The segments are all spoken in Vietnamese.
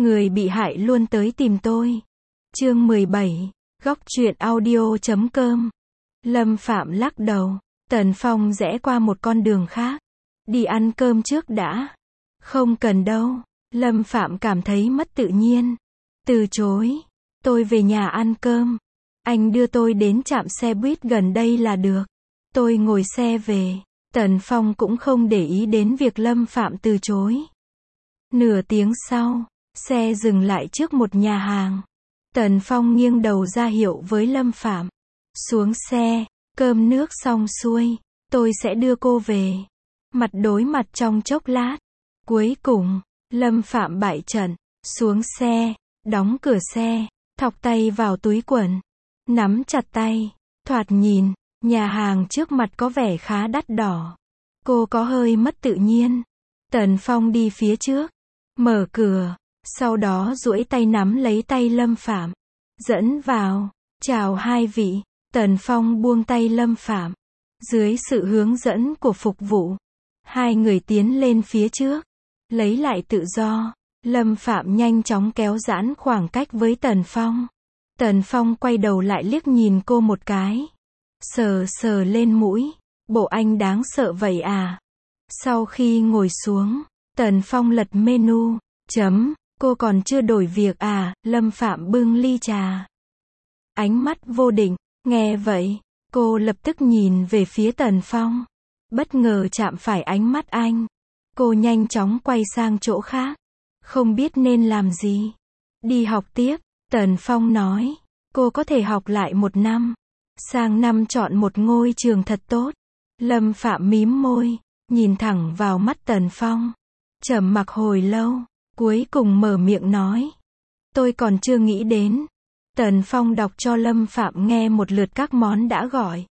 người bị hại luôn tới tìm tôi. Chương 17, góc truyện audio.com. Lâm Phạm lắc đầu. Tần Phong rẽ qua một con đường khác. Đi ăn cơm trước đã. Không cần đâu. Lâm Phạm cảm thấy mất tự nhiên. Từ chối. Tôi về nhà ăn cơm. Anh đưa tôi đến trạm xe buýt gần đây là được. Tôi ngồi xe về. Tần Phong cũng không để ý đến việc Lâm Phạm từ chối. Nửa tiếng sau, xe dừng lại trước một nhà hàng. Tần Phong nghiêng đầu ra hiệu với Lâm Phạm. Xuống xe, cơm nước xong xuôi, tôi sẽ đưa cô về. Mặt đối mặt trong chốc lát. Cuối cùng, Lâm Phạm bại trận, xuống xe, đóng cửa xe, thọc tay vào túi quần, nắm chặt tay, thoạt nhìn, nhà hàng trước mặt có vẻ khá đắt đỏ. Cô có hơi mất tự nhiên. Tần Phong đi phía trước, mở cửa, sau đó duỗi tay nắm lấy tay Lâm Phạm, dẫn vào. Chào hai vị. Tần Phong buông tay Lâm Phạm. Dưới sự hướng dẫn của phục vụ, hai người tiến lên phía trước, lấy lại tự do. Lâm Phạm nhanh chóng kéo giãn khoảng cách với Tần Phong. Tần Phong quay đầu lại liếc nhìn cô một cái. Sờ sờ lên mũi. Bộ anh đáng sợ vậy à? Sau khi ngồi xuống, Tần Phong lật menu. Cô còn chưa đổi việc à? Lâm Phạm bưng ly trà. Ánh mắt vô định. Nghe vậy, cô lập tức nhìn về phía Tần Phong. Bất ngờ chạm phải ánh mắt anh. Cô nhanh chóng quay sang chỗ khác. Không biết nên làm gì. Đi học tiếp, Tần Phong nói. Cô có thể học lại 1 năm. Sang năm chọn một ngôi trường thật tốt. Lâm Phạm mím môi, nhìn thẳng vào mắt Tần Phong. Trầm mặc hồi lâu, cuối cùng mở miệng nói. Tôi còn chưa nghĩ đến. Tần Phong đọc cho Lâm Phạm nghe một lượt các món đã gọi.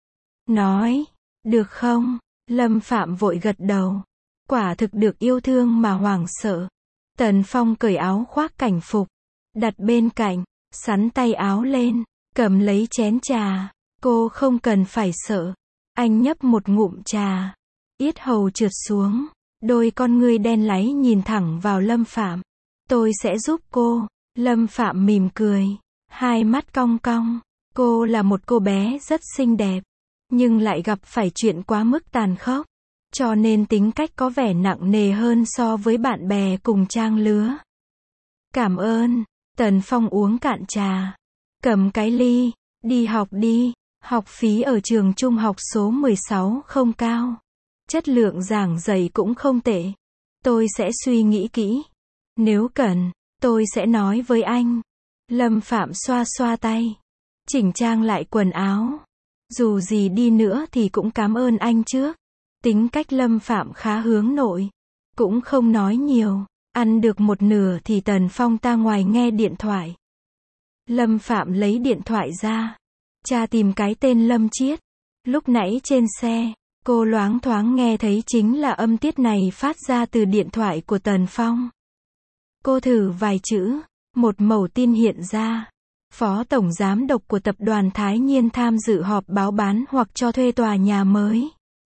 Nói, được không? Lâm Phạm vội gật đầu. Quả thực được yêu thương mà hoảng sợ. Tần Phong cởi áo khoác cảnh phục, đặt bên cạnh, xắn tay áo lên, cầm lấy chén trà. Cô không cần phải sợ. Anh nhấp một ngụm trà, yết hầu trượt xuống, đôi con ngươi đen láy nhìn thẳng vào Lâm Phạm. Tôi sẽ giúp cô. Lâm Phạm mỉm cười, hai mắt cong cong. Cô là một cô bé rất xinh đẹp, nhưng lại gặp phải chuyện quá mức tàn khốc, cho nên tính cách có vẻ nặng nề hơn so với bạn bè cùng trang lứa. Cảm ơn. Tần Phong uống cạn trà, cầm cái ly. Đi học đi. Học phí ở trường trung học số 16 không cao. Chất lượng giảng dạy cũng không tệ. Tôi sẽ suy nghĩ kỹ. Nếu cần, tôi sẽ nói với anh. Lâm Phạm xoa xoa tay, chỉnh trang lại quần áo. Dù gì đi nữa thì cũng cảm ơn anh trước. Tính cách Lâm Phạm khá hướng nội, cũng không nói nhiều. Ăn được một nửa thì Tần Phong ta ngoài nghe điện thoại. Lâm Phạm lấy điện thoại ra, tra tìm cái tên Lâm Chiết. Lúc nãy trên xe, cô loáng thoáng nghe thấy chính là âm tiết này phát ra từ điện thoại của Tần Phong. Cô thử vài chữ, một mẩu tin hiện ra. Phó tổng giám đốc của tập đoàn Thái Nhiên tham dự họp báo bán hoặc cho thuê tòa nhà mới.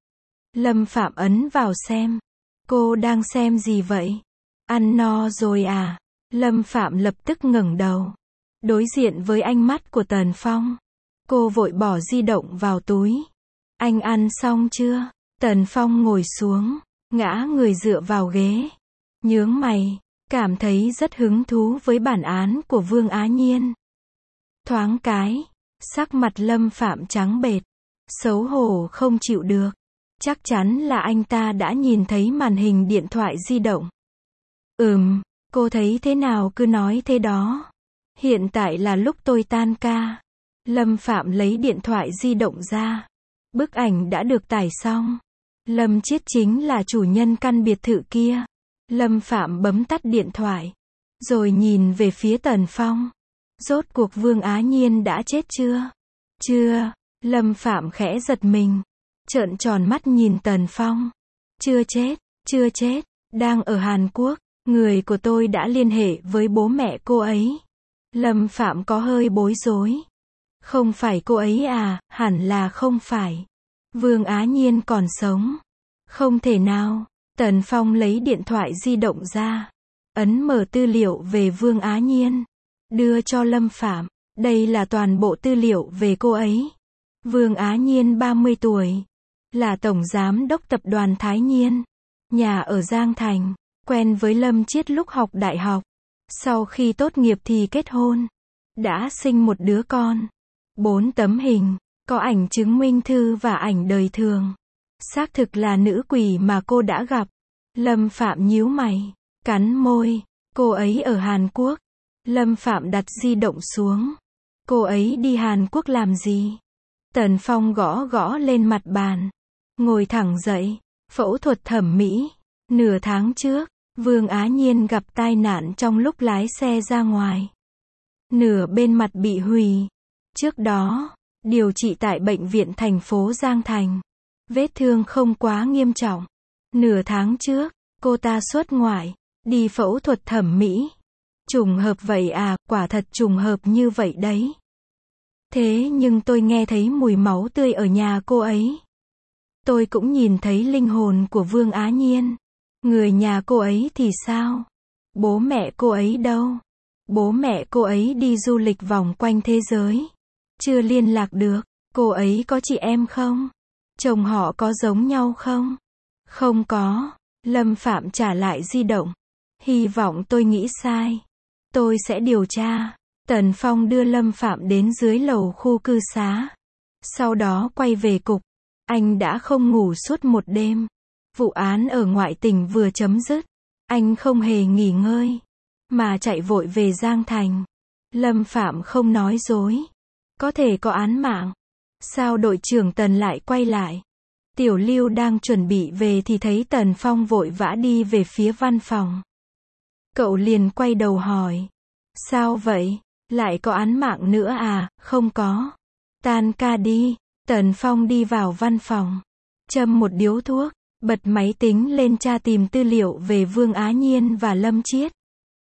Lâm Phạm ấn vào xem. Cô đang xem gì vậy? Ăn no rồi à? Lâm Phạm lập tức ngẩng đầu, đối diện với ánh mắt của Tần Phong. Cô vội bỏ di động vào túi. Anh ăn xong chưa? Tần Phong ngồi xuống, ngã người dựa vào ghế, nhướng mày, cảm thấy rất hứng thú với bản án của Vương Á Nhiên. Thoáng cái, sắc mặt Lâm Phạm trắng bệch, xấu hổ không chịu được. Chắc chắn là anh ta đã nhìn thấy màn hình điện thoại di động. Cô thấy thế nào cứ nói thế đó. Hiện tại là lúc tôi tan ca. Lâm Phạm lấy điện thoại di động ra. Bức ảnh đã được tải xong. Lâm Chiết chính là chủ nhân căn biệt thự kia. Lâm Phạm bấm tắt điện thoại, rồi nhìn về phía Tần Phong. Rốt cuộc Vương Á Nhiên đã chết chưa? Chưa. Lâm Phạm khẽ giật mình, trợn tròn mắt nhìn Tần Phong. Chưa chết, chưa chết, đang ở Hàn Quốc. Người của tôi đã liên hệ với bố mẹ cô ấy. Lâm Phạm có hơi bối rối. Không phải cô ấy à? Hẳn là không phải. Vương Á Nhiên còn sống. Không thể nào. Tần Phong lấy điện thoại di động ra, ấn mở tư liệu về Vương Á Nhiên, đưa cho Lâm Phạm. Đây là toàn bộ tư liệu về cô ấy. Vương Á Nhiên 30 tuổi, là tổng giám đốc tập đoàn Thái Nhiên, nhà ở Giang Thành, quen với Lâm Chiết lúc học đại học. Sau khi tốt nghiệp thì kết hôn, đã sinh một đứa con. 4 tấm hình, có ảnh chứng minh thư và ảnh đời thường. Xác thực là nữ quỷ mà cô đã gặp. Lâm Phạm nhíu mày, cắn môi. Cô ấy ở Hàn Quốc. Lâm Phạm đặt di động xuống. Cô ấy đi Hàn Quốc làm gì? Tần Phong gõ gõ lên mặt bàn. Ngồi thẳng dậy. Phẫu thuật thẩm mỹ. Nửa tháng trước, Vương Á Nhiên gặp tai nạn trong lúc lái xe ra ngoài. Nửa bên mặt bị hủy. Trước đó, điều trị tại bệnh viện thành phố Giang Thành. Vết thương không quá nghiêm trọng. Nửa tháng trước, cô ta xuất ngoại, đi phẫu thuật thẩm mỹ. Trùng hợp vậy à, quả thật trùng hợp như vậy đấy. Thế nhưng tôi nghe thấy mùi máu tươi ở nhà cô ấy. Tôi cũng nhìn thấy linh hồn của Vương Á Nhiên. Người nhà cô ấy thì sao? Bố mẹ cô ấy đâu? Bố mẹ cô ấy đi du lịch vòng quanh thế giới. Chưa liên lạc được. Cô ấy có chị em không? Chồng họ có giống nhau không? Không có. Lâm Phạm trả lại di động. Hy vọng tôi nghĩ sai. Tôi sẽ điều tra. Tần Phong đưa Lâm Phạm đến dưới lầu khu cư xá. Sau đó quay về cục. Anh đã không ngủ suốt một đêm. Vụ án ở ngoại tỉnh vừa chấm dứt. Anh không hề nghỉ ngơi, mà chạy vội về Giang Thành. Lâm Phạm không nói dối. Có thể có án mạng. Sao đội trưởng Tần lại quay lại? Tiểu Lưu đang chuẩn bị về thì thấy Tần Phong vội vã đi về phía văn phòng. Cậu liền quay đầu hỏi. Sao vậy? Lại có án mạng nữa à? Không có. Tan ca đi. Tần Phong đi vào văn phòng. Châm một điếu thuốc. Bật máy tính lên tra tìm tư liệu về Vương Á Nhiên và Lâm Chiết.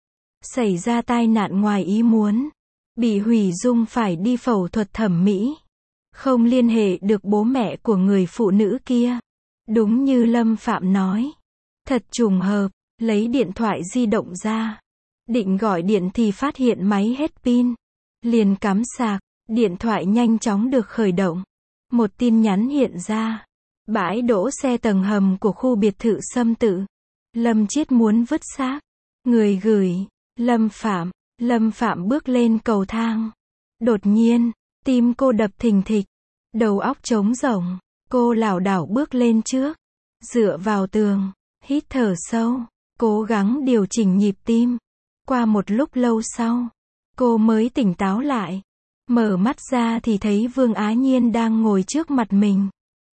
Xảy ra tai nạn ngoài ý muốn. Bị hủy dung phải đi phẫu thuật thẩm mỹ. Không liên hệ được bố mẹ của người phụ nữ kia. Đúng như Lâm Phạm nói. Thật trùng hợp, lấy điện thoại di động ra. Định gọi điện thì phát hiện máy hết pin. Liền cắm sạc, điện thoại nhanh chóng được khởi động. Một tin nhắn hiện ra. Bãi đỗ xe tầng hầm của khu biệt thự Sâm Tự. Lâm Chiết muốn vứt xác. Người gửi, Lâm Phạm. Lâm Phạm bước lên cầu thang. Đột nhiên, tim cô đập thình thịch. Đầu óc trống rỗng. Cô lảo đảo bước lên trước. Dựa vào tường. Hít thở sâu. Cố gắng điều chỉnh nhịp tim. Qua một lúc lâu sau, cô mới tỉnh táo lại. Mở mắt ra thì thấy Vương Á Nhiên đang ngồi trước mặt mình.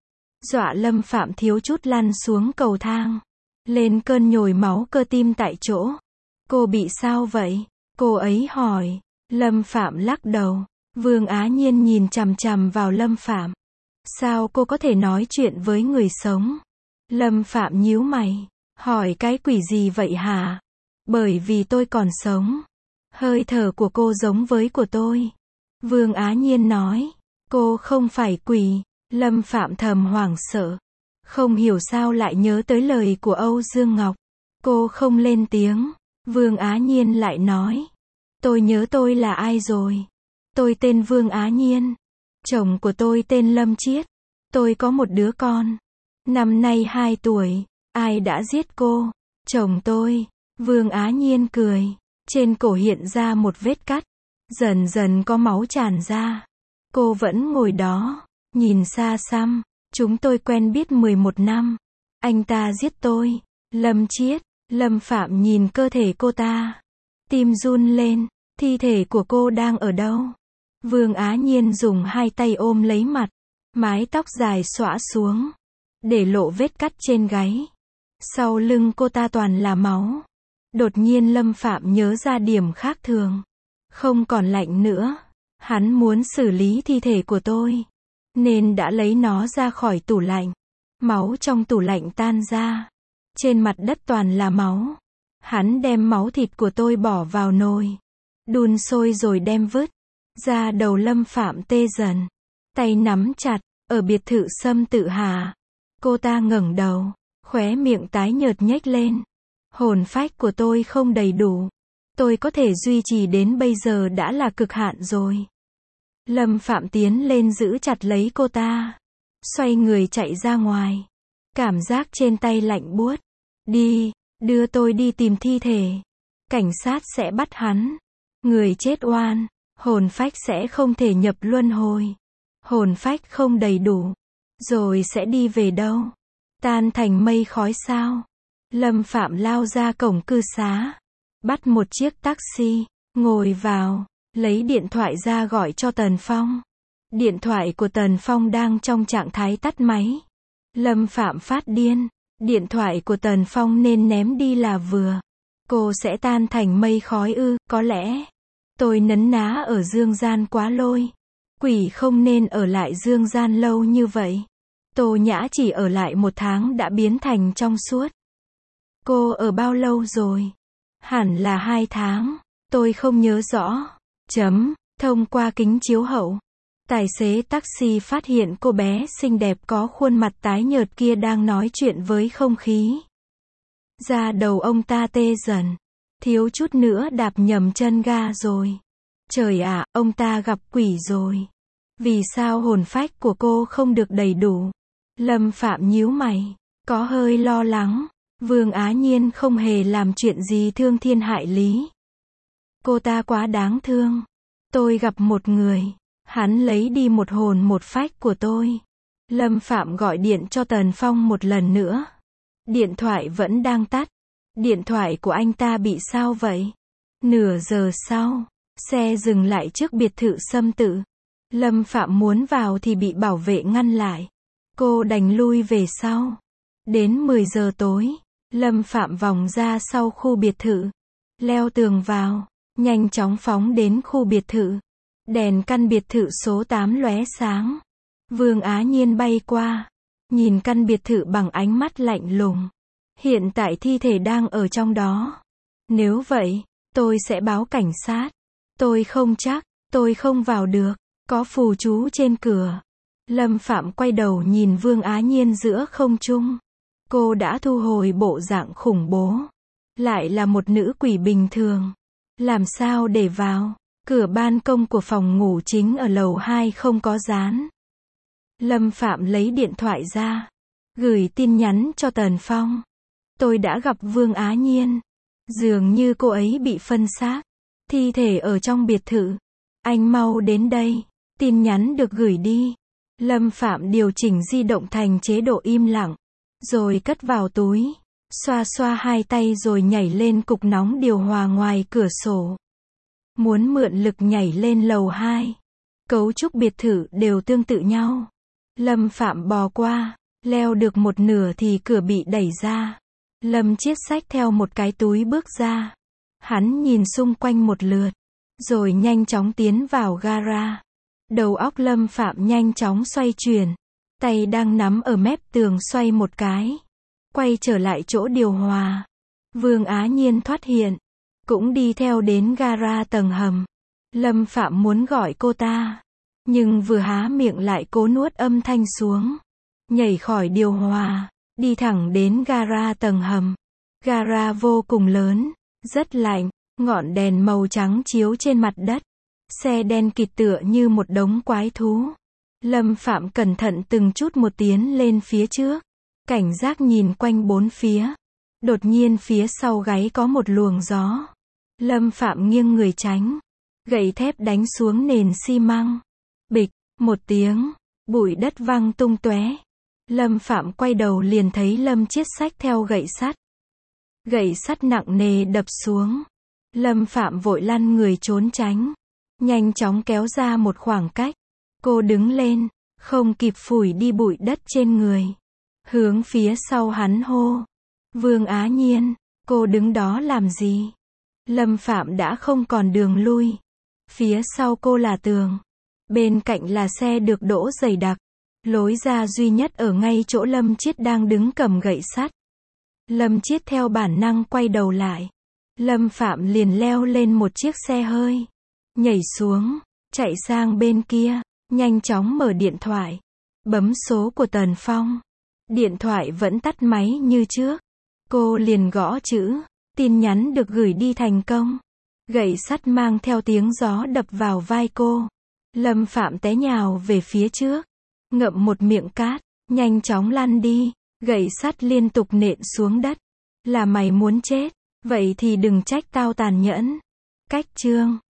Dọa Lâm Phạm thiếu chút lăn xuống cầu thang. Lên cơn nhồi máu cơ tim tại chỗ. Cô bị sao vậy? Cô ấy hỏi. Lâm Phạm lắc đầu. Vương Á Nhiên nhìn chằm chằm vào Lâm Phạm. Sao cô có thể nói chuyện với người sống? Lâm Phạm nhíu mày. Hỏi cái quỷ gì vậy hả? Bởi vì tôi còn sống. Hơi thở của cô giống với của tôi. Vương Á Nhiên nói. Cô không phải quỷ. Lâm Phạm thầm hoảng sợ. Không hiểu sao lại nhớ tới lời của Âu Dương Ngọc. Cô không lên tiếng. Vương Á Nhiên lại nói. Tôi nhớ tôi là ai rồi. Tôi tên Vương Á Nhiên. Chồng của tôi tên Lâm Chiết. Tôi có một đứa con. Năm nay 2 tuổi. Ai đã giết cô? Chồng tôi. Vương Á Nhiên cười. Trên cổ hiện ra một vết cắt. Dần dần có máu tràn ra. Cô vẫn ngồi đó. Nhìn xa xăm. Chúng tôi quen biết 11 năm. Anh ta giết tôi. Lâm Chiết. Lâm Phạm nhìn cơ thể cô ta. Tim run lên. Thi thể của cô đang ở đâu? Vương Á Nhiên dùng 2 tay ôm lấy mặt. Mái tóc dài xõa xuống. Để lộ vết cắt trên gáy. Sau lưng cô ta toàn là máu. Đột nhiên Lâm Phạm nhớ ra điểm khác thường. Không còn lạnh nữa. Hắn muốn xử lý thi thể của tôi. Nên đã lấy nó ra khỏi tủ lạnh. Máu trong tủ lạnh tan ra. Trên mặt đất toàn là máu. Hắn đem máu thịt của tôi bỏ vào nồi. Đun sôi rồi đem vứt. Da đầu Lâm Phạm tê dần. Tay nắm chặt. Ở biệt thự Sâm Tự hà. Cô ta ngẩng đầu. Khóe miệng tái nhợt nhếch lên. Hồn phách của tôi không đầy đủ. Tôi có thể duy trì đến bây giờ đã là cực hạn rồi. Lâm Phạm tiến lên giữ chặt lấy cô ta. Xoay người chạy ra ngoài. Cảm giác trên tay lạnh buốt. Đi, đưa tôi đi tìm thi thể. Cảnh sát sẽ bắt hắn. Người chết oan. Hồn phách sẽ không thể nhập luân hồi. Hồn phách không đầy đủ. Rồi sẽ đi về đâu? Tan thành mây khói sao? Lâm Phạm lao ra cổng cư xá. Bắt một chiếc taxi. Ngồi vào. Lấy điện thoại ra gọi cho Tần Phong. Điện thoại của Tần Phong đang trong trạng thái tắt máy. Lâm Phạm phát điên. Điện thoại của Tần Phong nên ném đi là vừa. Cô sẽ tan thành mây khói ư? Có lẽ tôi nấn ná ở dương gian quá lôi. Quỷ không nên ở lại dương gian lâu như vậy. Tô Nhã chỉ ở lại 1 tháng đã biến thành trong suốt. Cô ở bao lâu rồi? Hẳn là 2 tháng. Tôi không nhớ rõ. Thông qua kính chiếu hậu. Tài xế taxi phát hiện cô bé xinh đẹp có khuôn mặt tái nhợt kia đang nói chuyện với không khí. Da đầu ông ta tê dần. Thiếu chút nữa đạp nhầm chân ga rồi. Trời ạ, ông ta gặp quỷ rồi. Vì sao hồn phách của cô không được đầy đủ? Lâm Phạm nhíu mày. Có hơi lo lắng. Vương Á Nhiên không hề làm chuyện gì thương thiên hại lý. Cô ta quá đáng thương. Tôi gặp một người. Hắn lấy đi một hồn một phách của tôi. Lâm Phạm gọi điện cho Tần Phong một lần nữa. Điện thoại vẫn đang tắt. Điện thoại của anh ta bị sao vậy? Nửa giờ sau, xe dừng lại trước biệt thự Sâm Tự. Lâm Phạm muốn vào thì bị bảo vệ ngăn lại. Cô đành lui về sau. Đến 10 giờ tối, Lâm Phạm vòng ra sau khu biệt thự. Leo tường vào, nhanh chóng phóng đến khu biệt thự. Đèn căn biệt thự số 8 lóe sáng. Vương Á Nhiên bay qua. Nhìn căn biệt thự bằng ánh mắt lạnh lùng. Hiện tại thi thể đang ở trong đó. Nếu vậy, tôi sẽ báo cảnh sát. Tôi không chắc, tôi không vào được. Có phù chú trên cửa. Lâm Phạm quay đầu nhìn Vương Á Nhiên giữa không trung. Cô đã thu hồi bộ dạng khủng bố. Lại là một nữ quỷ bình thường. Làm sao để vào? Cửa ban công của phòng ngủ chính ở lầu 2 không có dán. Lâm Phạm lấy điện thoại ra. Gửi tin nhắn cho Tần Phong. Tôi đã gặp Vương Á Nhiên. Dường như cô ấy bị phân xác. Thi thể ở trong biệt thự. Anh mau đến đây. Tin nhắn được gửi đi. Lâm Phạm điều chỉnh di động thành chế độ im lặng. Rồi cất vào túi. Xoa xoa hai tay rồi nhảy lên cục nóng điều hòa ngoài cửa sổ. Muốn mượn lực nhảy lên lầu 2. Cấu trúc biệt thự đều tương tự nhau. Lâm Phạm bò qua. Leo được một nửa thì cửa bị đẩy ra. Lâm Chiết xách theo một cái túi bước ra. Hắn nhìn xung quanh một lượt. Rồi nhanh chóng tiến vào gara. Đầu óc Lâm Phạm nhanh chóng xoay chuyển. Tay đang nắm ở mép tường xoay một cái. Quay trở lại chỗ điều hòa. Vương Á Nhiên thoát hiện. Cũng đi theo đến gara tầng hầm. Lâm Phạm muốn gọi cô ta. Nhưng vừa há miệng lại cố nuốt âm thanh xuống. Nhảy khỏi điều hòa. Đi thẳng đến gara tầng hầm. Gara vô cùng lớn. Rất lạnh. Ngọn đèn màu trắng chiếu trên mặt đất. Xe đen kịt tựa như một đống quái thú. Lâm Phạm cẩn thận từng chút một tiến lên phía trước. Cảnh giác nhìn quanh bốn phía. Đột nhiên phía sau gáy có một luồng gió. Lâm Phạm nghiêng người tránh. Gậy thép đánh xuống nền xi măng. Bịch, một tiếng. Bụi đất văng tung tóe. Lâm Phạm quay đầu liền thấy Lâm Chiết xách theo gậy sắt. Gậy sắt nặng nề đập xuống. Lâm Phạm vội lăn người trốn tránh. Nhanh chóng kéo ra một khoảng cách. Cô đứng lên. Không kịp phủi đi bụi đất trên người. Hướng phía sau hắn hô. Vương Á Nhiên, cô đứng đó làm gì? Lâm Phạm đã không còn đường lui. Phía sau cô là tường. Bên cạnh là xe được đỗ dày đặc. Lối ra duy nhất ở ngay chỗ Lâm Chiết đang đứng cầm gậy sắt. Lâm Chiết theo bản năng quay đầu lại. Lâm Phạm liền leo lên một chiếc xe hơi. Nhảy xuống, chạy sang bên kia, nhanh chóng mở điện thoại. Bấm số của Tần Phong. Điện thoại vẫn tắt máy như trước. Cô liền gõ chữ. Tin nhắn được gửi đi thành công. Gậy sắt mang theo tiếng gió đập vào vai cô. Lâm Phạm té nhào về phía trước. Ngậm một miệng cát. Nhanh chóng lăn đi. Gậy sắt liên tục nện xuống đất. Là mày muốn chết. Vậy thì đừng trách tao tàn nhẫn. Cách chương